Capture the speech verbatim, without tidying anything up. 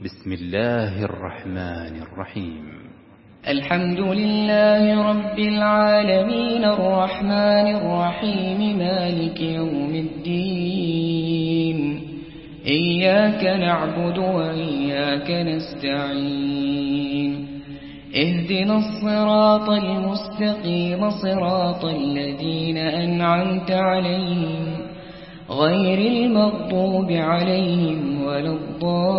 بسم الله الرحمن الرحيم. الحمد لله رب العالمين الرحمن الرحيم مالك يوم الدين. إياك نعبد وإياك نستعين. اهدنا الصراط المستقيم صراط الذين أنعمت عليهم غير المغضوب عليهم ولا الضالين.